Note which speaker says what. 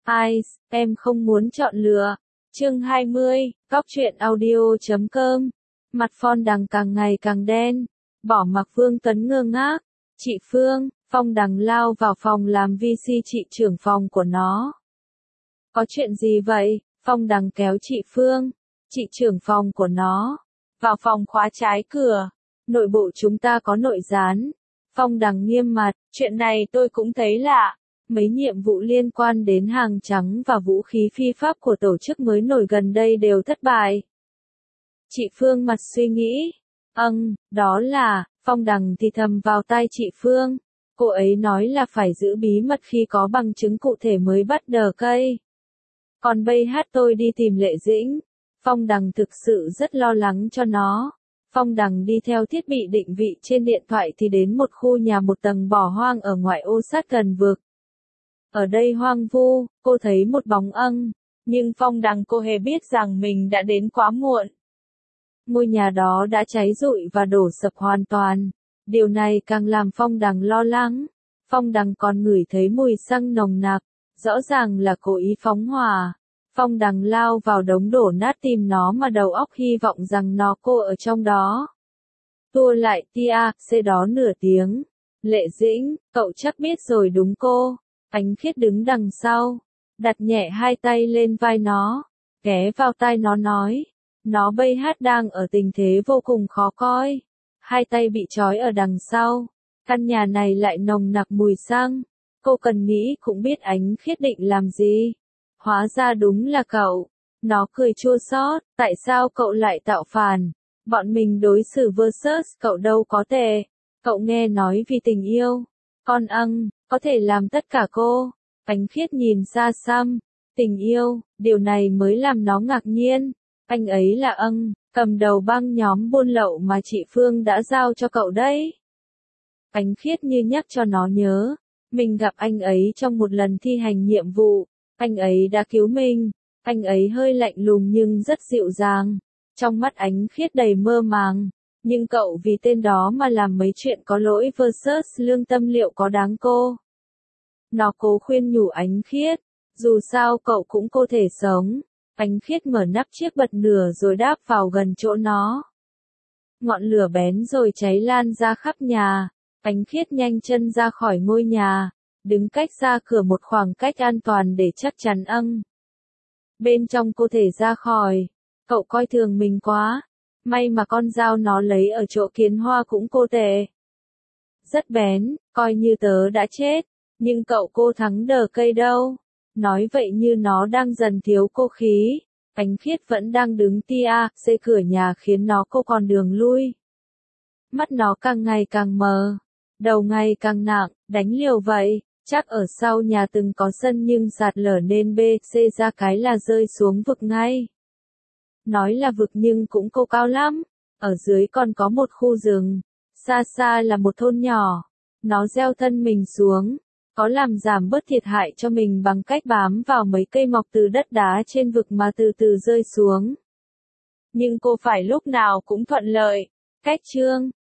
Speaker 1: Ai, em không muốn chọn lựa. Chương 20, Góc truyện audio.com. Mặt Phong Đằng càng ngày càng đen. Bỏ mặc Vương Tuấn ngơ ngác. Chị Phương, Phong Đằng lao vào phòng làm VC chị trưởng phòng của nó. Có chuyện gì vậy? Phong Đằng kéo chị Phương, chị trưởng phòng của nó, vào phòng khóa trái cửa. Nội bộ chúng ta có nội gián. Phong Đằng nghiêm mặt, chuyện này tôi cũng thấy lạ. Mấy nhiệm vụ liên quan đến hàng trắng và vũ khí phi pháp của tổ chức mới nổi gần đây đều thất bại. Chị Phương mặt suy nghĩ. Đó là, Phong Đằng thì thầm vào tai chị Phương. Cô ấy nói là phải giữ bí mật khi có bằng chứng cụ thể mới bắt đờ cây. Còn bây hát tôi đi tìm Lệ Dĩnh. Phong Đằng thực sự rất lo lắng cho nó. Phong Đằng đi theo thiết bị định vị trên điện thoại thì đến một khu nhà một tầng bỏ hoang ở ngoại ô sát gần vực. Ở đây hoang vu, cô thấy một bóng nhưng Phong Đằng cô hề biết rằng mình đã đến quá muộn. Ngôi nhà đó đã cháy rụi và đổ sập hoàn toàn. Điều này càng làm Phong Đằng lo lắng. Phong Đằng còn ngửi thấy mùi xăng nồng nặc, rõ ràng là cố ý phóng hỏa. Phong Đằng lao vào đống đổ nát tìm nó mà đầu óc hy vọng rằng cô ở trong đó. Tua lại xe đó nửa tiếng. Lệ Dĩnh, cậu chắc biết rồi đúng cô. Ánh Khiết đứng đằng sau, đặt nhẹ hai tay lên vai nó, ghé vào tai nó nói. Nó bây hát đang ở tình thế vô cùng khó coi. Hai tay bị trói ở đằng sau. Căn nhà này lại nồng nặc mùi xăng. Cô cần nghĩ cũng biết Ánh Khiết định làm gì. Hóa ra đúng là cậu. Nó cười chua xót, tại sao cậu lại tạo phản? Bọn mình đối xử versus cậu đâu có tệ. Cậu nghe nói vì tình yêu. Con có thể làm tất cả cô. Ánh Khiết nhìn xa xăm. Tình yêu, điều này mới làm nó ngạc nhiên. Anh ấy là cầm đầu băng nhóm buôn lậu mà chị Phương đã giao cho cậu đấy. Ánh Khiết như nhắc cho nó nhớ. Mình gặp anh ấy trong một lần thi hành nhiệm vụ. Anh ấy đã cứu mình. Anh ấy hơi lạnh lùng nhưng rất dịu dàng. Trong mắt Ánh Khiết đầy mơ màng. Nhưng cậu vì tên đó mà làm mấy chuyện có lỗi versus lương tâm liệu có đáng cô? Nó cố khuyên nhủ Ánh Khiết. Dù sao cậu cũng có thể sống. Ánh Khiết mở nắp chiếc bật lửa rồi đáp vào gần chỗ nó. Ngọn lửa bén rồi cháy lan ra khắp nhà. Ánh Khiết nhanh chân ra khỏi ngôi nhà, đứng cách ra cửa một khoảng cách an toàn để chắc chắn bên trong cô thể ra khỏi. Cậu coi thường mình quá. May mà con dao nó lấy ở chỗ kiến hoa cũng cô tệ. Rất bén, coi như tớ đã chết. Nhưng cậu cô thắng đờ cây đâu. Nói vậy như nó đang dần thiếu cô khí. Ánh Khiết vẫn đang đứng xe cửa nhà khiến nó cô còn đường lui. Mắt nó càng ngày càng mờ. Đầu ngày càng nặng, đánh liều vậy. Chắc ở sau nhà từng có sân nhưng sạt lở nên C ra cái là rơi xuống vực ngay. Nói là vực nhưng cũng cô cao lắm. Ở dưới còn có một khu rừng. Xa xa là một thôn nhỏ. Nó gieo thân mình xuống. Có làm giảm bớt thiệt hại cho mình bằng cách bám vào mấy cây mọc từ đất đá trên vực mà từ từ rơi xuống. Nhưng cô phải lúc nào cũng thuận lợi. Cách chương